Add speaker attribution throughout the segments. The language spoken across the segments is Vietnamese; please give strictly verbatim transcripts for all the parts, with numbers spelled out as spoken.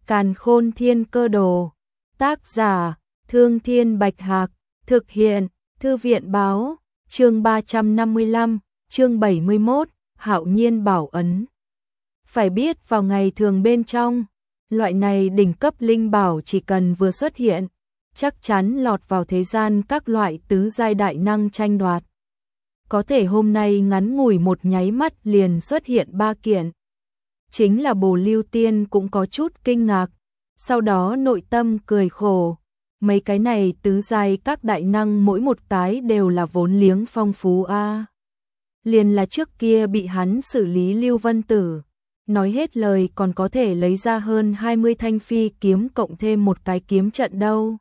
Speaker 1: Càn Khôn Thiên Cơ Đồ. Tác giả: Thương Thiên Bạch Hạc. Thực hiện: Thư viện báo. Chương ba trăm năm mươi lăm, chương bảy mươi mốt, Hạo Nhiên Bảo Ấn. Phải biết vào ngày thường bên trong, loại này đỉnh cấp linh bảo chỉ cần vừa xuất hiện, chắc chắn lọt vào thế gian các loại tứ giai đại năng tranh đoạt. Có thể hôm nay ngắn ngủi một nháy mắt liền xuất hiện ba kiện. Chính là Bồ Lưu Tiên cũng có chút kinh ngạc, sau đó nội tâm cười khổ. Mấy cái này tứ giai các đại năng mỗi một cái đều là vốn liếng phong phú a. À. Liền là trước kia bị hắn xử lý Lưu Vân Tử, nói hết lời còn có thể lấy ra hơn hai mươi thanh phi kiếm cộng thêm một cái kiếm trận đâu.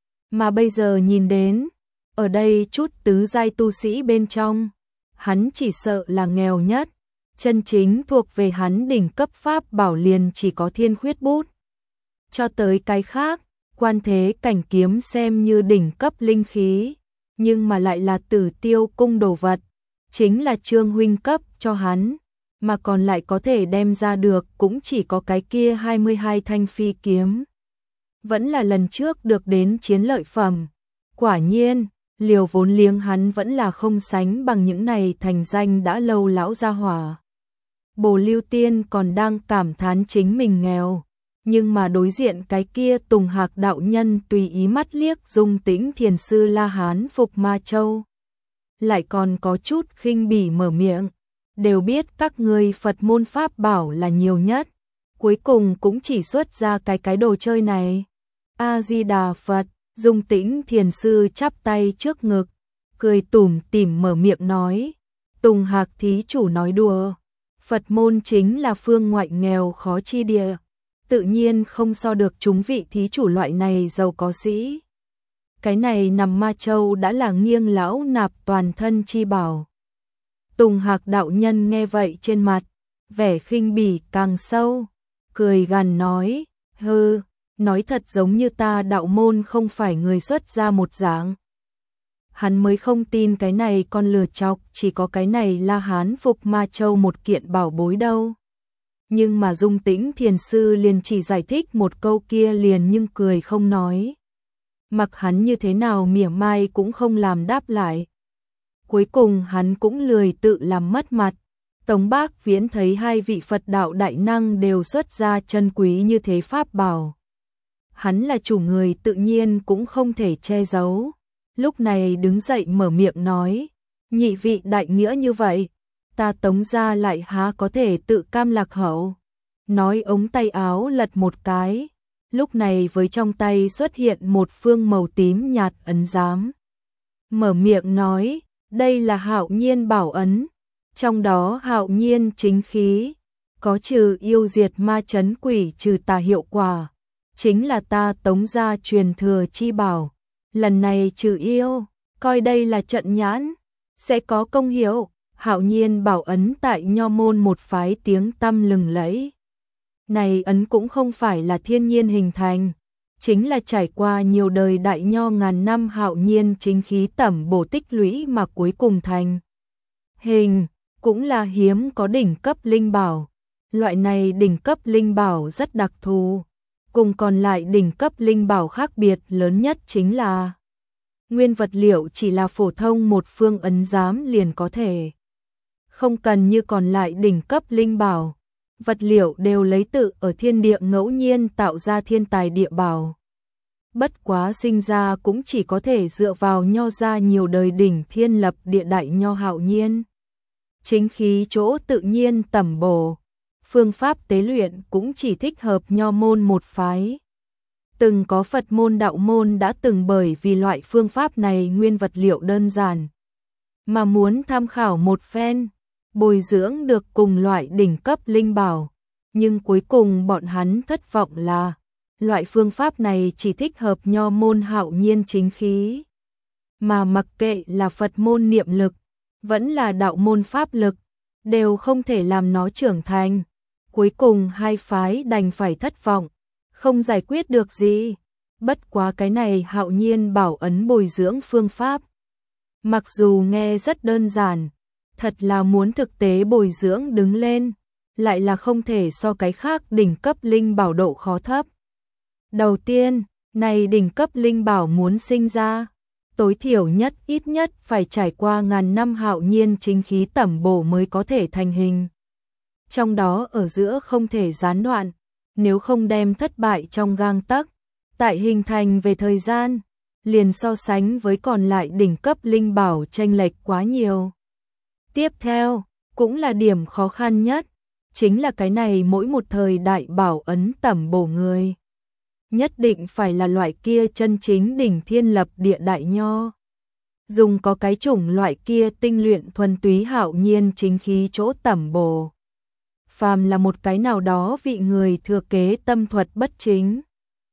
Speaker 1: Mà bây giờ nhìn đến, ở đây chút tứ giai tu sĩ bên trong, hắn chỉ sợ là nghèo nhất, chân chính thuộc về hắn đỉnh cấp pháp bảo liền chỉ có Thiên Khuyết Bút. Cho tới cái khác, Quan Thế Cảnh kiếm xem như đỉnh cấp linh khí, nhưng mà lại là Tử Tiêu cung đồ vật, chính là Trương huynh cấp cho hắn, mà còn lại có thể đem ra được cũng chỉ có cái kia hai mươi hai thanh phi kiếm. Vẫn là lần trước được đến chiến lợi phẩm. Quả nhiên, liều vốn liếng hắn vẫn là không sánh bằng những này thành danh đã lâu lão gia hỏa. Bồ Lưu Tiên còn đang cảm thán chính mình nghèo, nhưng mà đối diện cái kia Tùng Hạc đạo nhân tùy ý mắt liếc Dung Tĩnh Thiền sư La Hán Phục Ma Châu, lại còn có chút khinh bỉ mở miệng, đều biết các ngươi Phật môn pháp bảo là nhiều nhất, cuối cùng cũng chỉ xuất ra cái cái đồ chơi này. A Di Đà Phật. Dung Tĩnh Thiền sư chắp tay trước ngực, cười tủm tỉm mở miệng nói, Tùng Hạc thí chủ nói đùa, Phật môn chính là phương ngoại nghèo khó chi địa, tự nhiên không so được chúng vị thí chủ loại này giàu có sĩ. Cái này nằm Ma Châu đã là nghiêng lão nạp toàn thân chi bảo. Tùng Hạc đạo nhân nghe vậy trên mặt, vẻ khinh bỉ càng sâu, cười gằn nói, hừ, nói thật giống như ta đạo môn không phải người xuất ra một dạng. Hắn mới không tin cái này con lừa chọc, chỉ có cái này La Hán Phục Ma Châu một kiện bảo bối đâu. Nhưng mà Dung Tĩnh Thiền sư liền chỉ giải thích một câu kia liền nhưng cười không nói. Mặc hắn như thế nào mỉa mai cũng không làm đáp lại. Cuối cùng hắn cũng lười tự làm mất mặt. Tống Bác Viễn thấy hai vị Phật đạo đại năng đều xuất ra chân quý như thế pháp bảo. Hắn là chủ người tự nhiên cũng không thể che giấu. Lúc này đứng dậy mở miệng nói, nhị vị đại nghĩa như vậy, ta Tống gia lại há có thể tự cam lạc hậu. Nói ống tay áo lật một cái, lúc này với trong tay xuất hiện một phương màu tím nhạt ấn giám. Mở miệng nói, đây là Hạo Nhiên Bảo Ấn, trong đó Hạo Nhiên chính khí, có trừ yêu diệt ma chấn quỷ trừ tà hiệu quả. Chính là ta Tống gia truyền thừa chi bảo, lần này trừ yêu, coi đây là trận nhãn, sẽ có công hiệu. Hạo Nhiên Bảo Ấn tại Nho môn một phái tiếng tăm lừng lẫy. Này ấn cũng không phải là thiên nhiên hình thành, chính là trải qua nhiều đời đại nho ngàn năm hạo nhiên chính khí tẩm bổ tích lũy mà cuối cùng thành hình, cũng là hiếm có đỉnh cấp linh bảo. Loại này đỉnh cấp linh bảo rất đặc thù. Cùng còn lại đỉnh cấp linh bảo khác biệt lớn nhất chính là nguyên vật liệu chỉ là phổ thông một phương ấn giám liền có thể. Không cần như còn lại đỉnh cấp linh bảo, vật liệu đều lấy tự ở thiên địa ngẫu nhiên tạo ra thiên tài địa bảo. Bất quá sinh ra cũng chỉ có thể dựa vào nho ra nhiều đời đỉnh thiên lập địa đại nho hạo nhiên. Chính khí chỗ tự nhiên tẩm bổ. Phương pháp tế luyện cũng chỉ thích hợp nho môn một phái. Từng có Phật môn đạo môn đã từng bởi vì loại phương pháp này nguyên vật liệu đơn giản, mà muốn tham khảo một phen, bồi dưỡng được cùng loại đỉnh cấp linh bảo. Nhưng cuối cùng bọn hắn thất vọng là, loại phương pháp này chỉ thích hợp nho môn hạo nhiên chính khí. Mà mặc kệ là Phật môn niệm lực, vẫn là đạo môn pháp lực, đều không thể làm nó trưởng thành. Cuối cùng hai phái đành phải thất vọng, không giải quyết được gì. Bất quá cái này Hạo Nhiên Bảo Ấn bồi dưỡng phương pháp, mặc dù nghe rất đơn giản, thật là muốn thực tế bồi dưỡng đứng lên, lại là không thể so cái khác đỉnh cấp linh bảo độ khó thấp. Đầu tiên, này đỉnh cấp linh bảo muốn sinh ra, tối thiểu nhất ít nhất phải trải qua ngàn năm hạo nhiên chính khí tẩm bổ mới có thể thành hình. Trong đó ở giữa không thể gián đoạn, nếu không đem thất bại trong gang tấc, tại hình thành về thời gian, liền so sánh với còn lại đỉnh cấp linh bảo chênh lệch quá nhiều. Tiếp theo, cũng là điểm khó khăn nhất, chính là cái này mỗi một thời đại bảo ấn tẩm bổ người. Nhất định phải là loại kia chân chính đỉnh thiên lập địa đại nho. Dùng có cái chủng loại kia tinh luyện thuần túy hạo nhiên chính khí chỗ tẩm bổ. Phàm là một cái nào đó vị người thừa kế tâm thuật bất chính.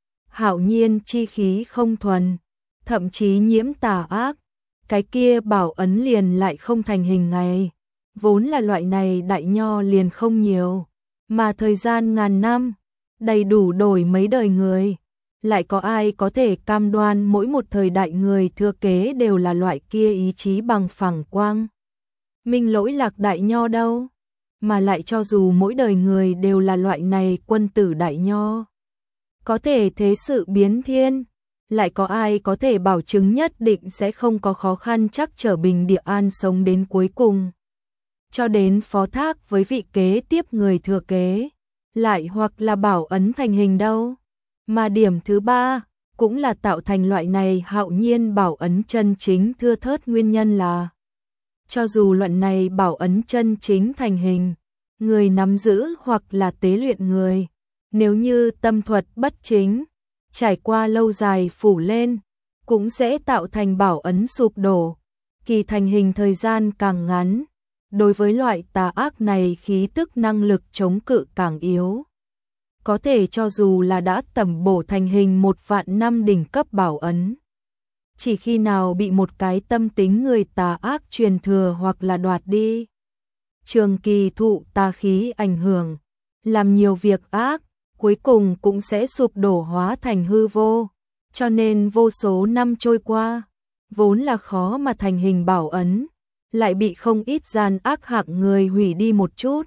Speaker 1: Hạo nhiên chi khí không thuần, thậm chí nhiễm tà ác, cái kia bảo ấn liền lại không thành hình ngày. Vốn là loại này đại nho liền không nhiều, mà thời gian ngàn năm, đầy đủ đổi mấy đời người. Lại có ai có thể cam đoan mỗi một thời đại người thừa kế đều là loại kia ý chí bằng phẳng quang minh lỗi lạc đại nho đâu, mà lại cho dù mỗi đời người đều là loại này quân tử đại nho, có thể thế sự biến thiên, lại có ai có thể bảo chứng nhất định sẽ không có khó khăn chắc trở bình địa an sống đến cuối cùng, cho đến phó thác với vị kế tiếp người thừa kế, lại hoặc là bảo ấn thành hình đâu. Mà điểm thứ ba, cũng là tạo thành loại này hạo nhiên bảo ấn chân chính thưa thớt nguyên nhân là, cho dù loại này bảo ấn chân chính thành hình, người nắm giữ hoặc là tế luyện người, nếu như tâm thuật bất chính, trải qua lâu dài phủ lên, cũng sẽ tạo thành bảo ấn sụp đổ, kỳ thành hình thời gian càng ngắn, đối với loại tà ác này khí tức năng lực chống cự càng yếu. Có thể cho dù là đã tẩm bổ thành hình một vạn năm đỉnh cấp bảo ấn, chỉ khi nào bị một cái tâm tính người tà ác truyền thừa hoặc là đoạt đi, trường kỳ thụ tà khí ảnh hưởng, làm nhiều việc ác, cuối cùng cũng sẽ sụp đổ hóa thành hư vô. Cho nên vô số năm trôi qua, vốn là khó mà thành hình bảo ấn, lại bị không ít gian ác hạng người hủy đi một chút.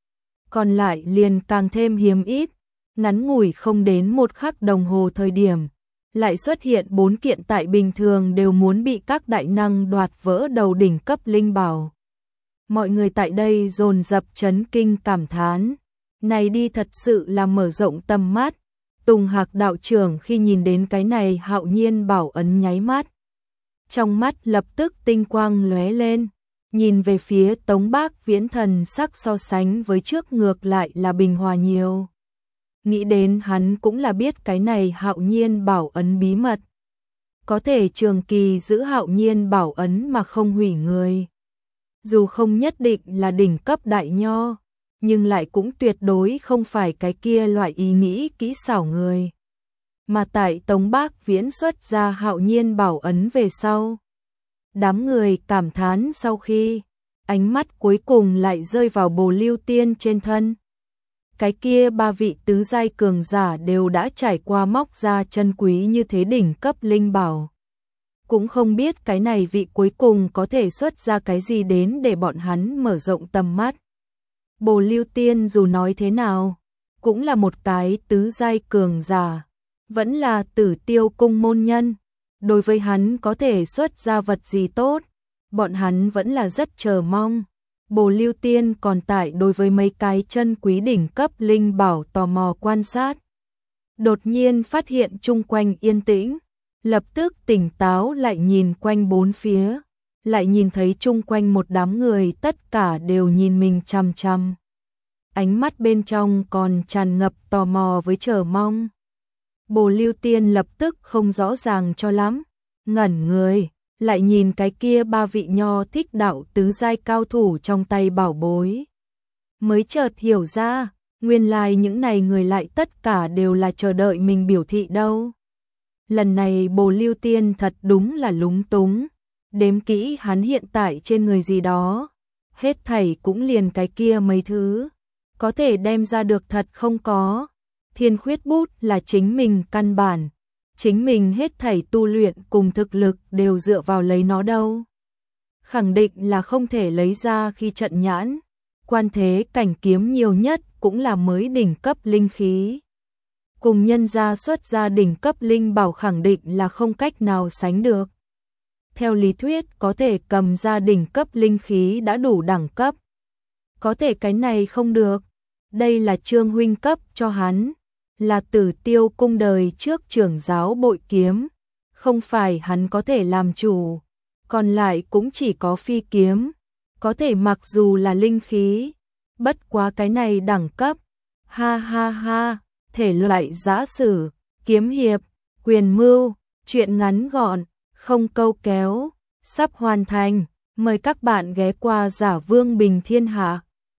Speaker 1: Còn lại liền càng thêm hiếm ít. Ngắn ngủi không đến một khắc đồng hồ thời điểm, lại xuất hiện bốn kiện tại bình thường đều muốn bị các đại năng đoạt vỡ đầu đỉnh cấp linh bảo. Mọi người tại đây dồn dập chấn kinh cảm thán, này đi thật sự là mở rộng tầm mắt. Tùng Hạc đạo trưởng khi nhìn đến cái này hạo nhiên bảo ấn nháy mắt, trong mắt lập tức tinh quang lóe lên, nhìn về phía Tống Bác Viễn thần sắc so sánh với trước ngược lại là bình hòa nhiều. Nghĩ đến hắn cũng là biết cái này hạo nhiên bảo ấn bí mật, có thể trường kỳ giữ hạo nhiên bảo ấn mà không hủy người. Dù không nhất định là đỉnh cấp đại nho, nhưng lại cũng tuyệt đối không phải cái kia loại ý nghĩ kỹ xảo người. Mà tại Tống Bác Viễn xuất ra hạo nhiên bảo ấn về sau, đám người cảm thán sau khi, ánh mắt cuối cùng lại rơi vào Bồ Lưu Tiên trên thân. Cái kia ba vị tứ giai cường giả đều đã trải qua móc ra chân quý như thế đỉnh cấp linh bảo. Cũng không biết cái này vị cuối cùng có thể xuất ra cái gì đến để bọn hắn mở rộng tầm mắt. Bồ Lưu Tiên dù nói thế nào, cũng là một cái tứ giai cường giả, vẫn là Tử Tiêu cung môn nhân. Đối với hắn có thể xuất ra vật gì tốt, bọn hắn vẫn là rất chờ mong. Bồ Lưu Tiên còn tại đối với mấy cái chân quý đỉnh cấp linh bảo tò mò quan sát. Đột nhiên phát hiện chung quanh yên tĩnh, lập tức tỉnh táo lại nhìn quanh bốn phía, lại nhìn thấy chung quanh một đám người tất cả đều nhìn mình chằm chằm. Ánh mắt bên trong còn tràn ngập tò mò với chờ mong. Bồ Lưu Tiên lập tức không rõ ràng cho lắm, ngẩn người, lại nhìn cái kia ba vị nho thích đạo tứ giai cao thủ trong tay bảo bối. Mới chợt hiểu ra, nguyên lai những này người lại tất cả đều là chờ đợi mình biểu thị đâu. Lần này Bồ Lưu Tiên thật đúng là lúng túng, đếm kỹ hắn hiện tại trên người gì đó, hết thảy cũng liền cái kia mấy thứ, có thể đem ra được thật không có. Thiên khuyết bút là chính mình căn bản, chính mình hết thảy tu luyện cùng thực lực đều dựa vào lấy nó đâu. Khẳng định là không thể lấy ra khi trận nhãn, quan thế cảnh kiếm nhiều nhất cũng là mới đỉnh cấp linh khí. Cùng nhân gia xuất ra đỉnh cấp linh bảo khẳng định là không cách nào sánh được. Theo lý thuyết có thể cầm ra đỉnh cấp linh khí đã đủ đẳng cấp. Có thể cái này không được. Đây là Trương huynh cấp cho hắn, là Tử Tiêu cung đời trước trưởng giáo bội kiếm, không phải hắn có thể làm chủ, còn lại cũng chỉ có phi kiếm, có thể mặc dù là linh khí, bất quá cái này đẳng cấp. Ha ha ha, thể loại giã sử, kiếm hiệp, quyền mưu, truyện ngắn gọn, không câu kéo, sắp hoàn thành, mời các bạn ghé qua Giả Vương Bình Thiên Hạ.